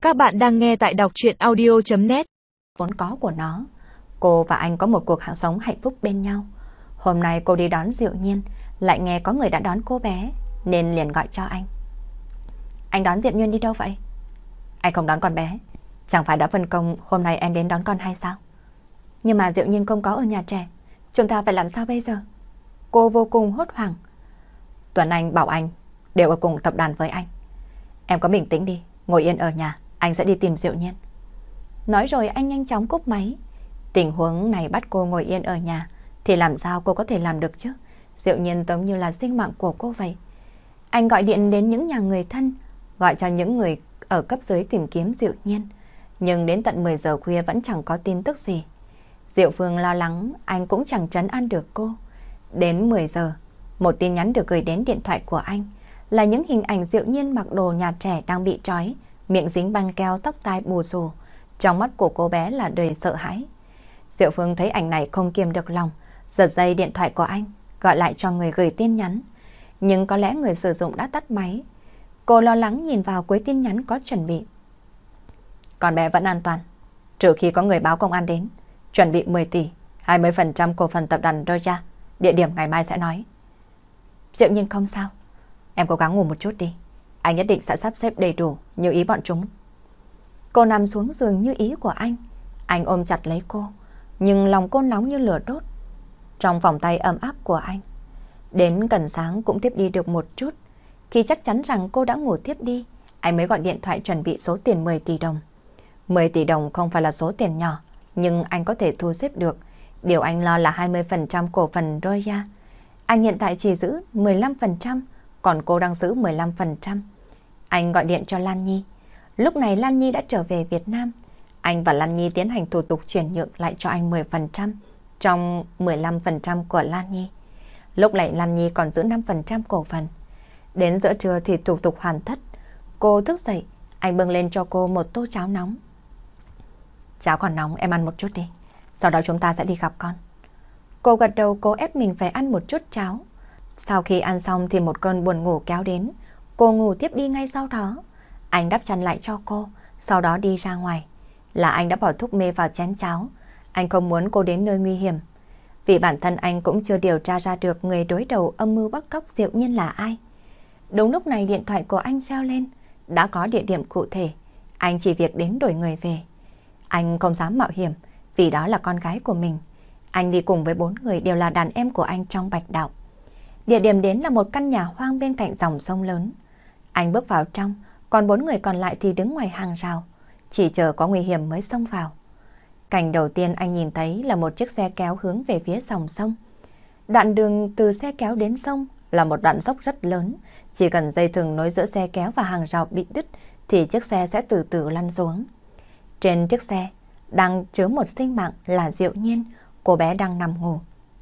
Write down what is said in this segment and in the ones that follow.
Các bạn đang nghe tại đọc truyện audio.net. Vốn có của nó. Cô và anh có một cuộc sống hạnh phúc bên nhau. Hôm nay cô đi đón Diệu Nhiên, lại nghe có người đã đón cô bé, nên liền gọi cho anh. Anh đón Diệu Nhiên đi đâu vậy? Anh không đón con bé. Chẳng phải đã phân công hôm nay em đến đón con hay sao? Nhưng mà Diệu Nhiên không có ở nhà trẻ. Chúng ta phải làm sao bây giờ? Cô vô cùng hốt hoảng. Tuấn Anh bảo anh đều ở cùng tập đoàn với anh. Em có bình tĩnh đi, ngồi yên ở nhà, anh sẽ đi tìm Diệu Nhiên. Nói rồi anh nhanh chóng cúp máy. Tình huống này bắt cô ngồi yên ở nhà thì làm sao cô có thể làm được chứ? Diệu Nhiên giống như là sinh mạng của cô vậy. Anh gọi điện đến những nhà người thân, gọi cho những người ở cấp dưới tìm kiếm Diệu Nhiên. Nhưng đến tận 10 giờ khuya vẫn chẳng có tin tức gì. Diệu Phương lo lắng, anh cũng chẳng trấn an được cô. Đến 10 giờ, một tin nhắn được gửi đến điện thoại của anh, là những hình ảnh Diệu Nhiên mặc đồ nhà trẻ đang bị trói, miệng dính băng keo, tóc tai bù xù. Trong mắt của cô bé là đầy sợ hãi. Diệu Phương thấy ảnh này không kiềm được lòng, giật dây điện thoại của anh, gọi lại cho người gửi tin nhắn. Nhưng có lẽ người sử dụng đã tắt máy. Cô lo lắng nhìn vào cuối tin nhắn có chuẩn bị. Con bé vẫn an toàn, trừ khi có người báo công an đến. Chuẩn bị 10 tỷ, 20% cổ phần tập đoàn Roja. Địa điểm ngày mai sẽ nói. Diệu Nhiên không sao. Em cố gắng ngủ một chút đi. Anh nhất định sẽ sắp xếp đầy đủ như ý bọn chúng. Cô nằm xuống giường như ý của anh. Anh ôm chặt lấy cô, nhưng lòng cô nóng như lửa đốt trong vòng tay ấm áp của anh. Đến gần sáng cũng tiếp đi được một chút. Khi chắc chắn rằng cô đã ngủ tiếp đi, anh mới gọi điện thoại chuẩn bị số tiền 10 tỷ đồng. 10 tỷ đồng không phải là số tiền nhỏ, nhưng anh có thể thu xếp được. Điều anh lo là 20% cổ phần Roya. Anh hiện tại chỉ giữ 15%, còn cô đang giữ 15%. Anh gọi điện cho Lan Nhi. Lúc này Lan Nhi đã trở về Việt Nam. Anh và Lan Nhi tiến hành thủ tục chuyển nhượng lại cho anh 10% trong 15% của Lan Nhi. Lúc này Lan Nhi còn giữ 5% cổ phần. Đến giữa trưa thì thủ tục hoàn tất. Cô thức dậy, anh bưng lên cho cô một tô cháo nóng. Cháo còn nóng, em ăn một chút đi. Sau đó chúng ta sẽ đi gặp con. Cô gật đầu, cố ép mình phải ăn một chút cháo. Sau khi ăn xong thì một cơn buồn ngủ kéo đến. Cô ngủ tiếp đi ngay sau đó. Anh đắp chăn lại cho cô, sau đó đi ra ngoài. Là anh đã bỏ thuốc mê vào chén cháo. Anh không muốn cô đến nơi nguy hiểm. Vì bản thân anh cũng chưa điều tra ra được người đối đầu âm mưu bắt cóc Diệu Nhiên là ai. Đúng lúc này điện thoại của anh reo lên. Đã có địa điểm cụ thể. Anh chỉ việc đến đổi người về. Anh không dám mạo hiểm, vì đó là con gái của mình. Anh đi cùng với 4 người đều là đàn em của anh trong Bạch Đạo. Địa điểm đến là một căn nhà hoang bên cạnh dòng sông lớn. Anh bước vào trong, còn 4 người còn lại thì đứng ngoài hàng rào, chỉ chờ có nguy hiểm mới xông vào. Cảnh đầu tiên anh nhìn thấy là một chiếc xe kéo hướng về phía dòng sông. Đoạn đường từ xe kéo đến sông là một đoạn dốc rất lớn. Chỉ cần dây thừng nối giữa xe kéo và hàng rào bị đứt thì chiếc xe sẽ từ từ lăn xuống. Trên chiếc xe đang chứa một sinh mạng là Diệu Nhiên, cô bé đang nằm ngủ.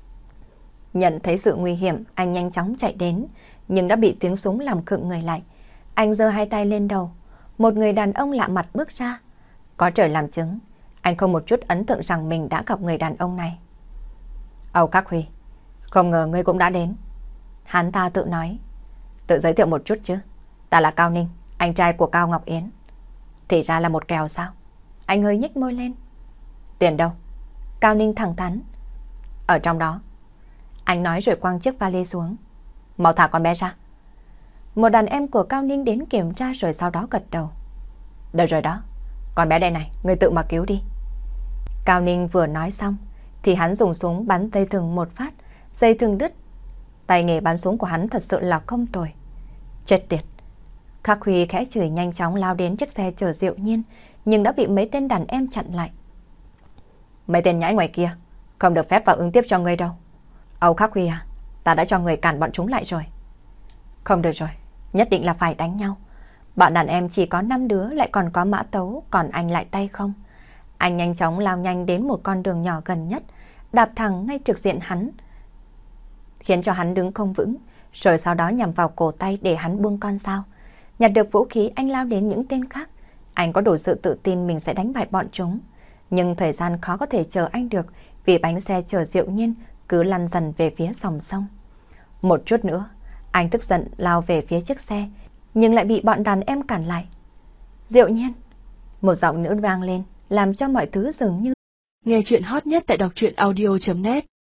Nhận thấy sự nguy hiểm, anh nhanh chóng chạy đến, nhưng đã bị tiếng súng làm khựng người lại. Anh giơ hai tay lên đầu, một người đàn ông lạ mặt bước ra. Có trời làm chứng, anh không một chút ấn tượng rằng mình đã gặp người đàn ông này. Âu Các Huy, không ngờ ngươi cũng đã đến. Hắn ta tự nói. Tự giới thiệu một chút chứ. Ta là Cao Ninh, anh trai của Cao Ngọc Yến. Thì ra là một kèo sao? Anh hơi nhếch môi lên. Tiền đâu? Cao Ninh thẳng thắn. Ở trong đó. Anh nói rồi quăng chiếc vali xuống. Mau thả con bé ra. Một đàn em của Cao Ninh đến kiểm tra rồi sau đó gật đầu. Được rồi đó. Con bé đây này, người tự mà cứu đi. Cao Ninh vừa nói xong thì hắn dùng súng bắn dây thừng một phát. Dây thừng đứt. Tay nghề bắn súng của hắn thật sự là không tồi. Chết tiệt. Khắc Huy khẽ chửi, nhanh chóng lao đến chiếc xe chở Diệu Nhiên, nhưng đã bị mấy tên đàn em chặn lại. Mấy tên nhãi ngoài kia không được phép vào ứng tiếp cho ngươi đâu. Âu Khắc Huy à, ta đã cho người cản bọn chúng lại rồi. Không được rồi, nhất định là phải đánh nhau. Bọn đàn em chỉ có 5 đứa, lại còn có mã tấu, còn anh lại tay không. Anh nhanh chóng lao nhanh đến một con đường nhỏ gần nhất, đạp thẳng ngay trực diện hắn, khiến cho hắn đứng không vững, rồi sau đó nhằm vào cổ tay để hắn buông con dao. Nhặt được vũ khí, anh lao đến những tên khác. Anh có đủ sự tự tin mình sẽ đánh bại bọn chúng. Nhưng thời gian khó có thể chờ anh được, vì bánh xe chở Diệu Nhiên cứ lăn dần về phía dòng sông. Một chút nữa, anh tức giận lao về phía chiếc xe, nhưng lại bị bọn đàn em cản lại. Diệu Nhiên, Một giọng nữ vang lên, làm cho mọi thứ dường như. Nghe chuyện hot nhất tại đọc truyện audio.net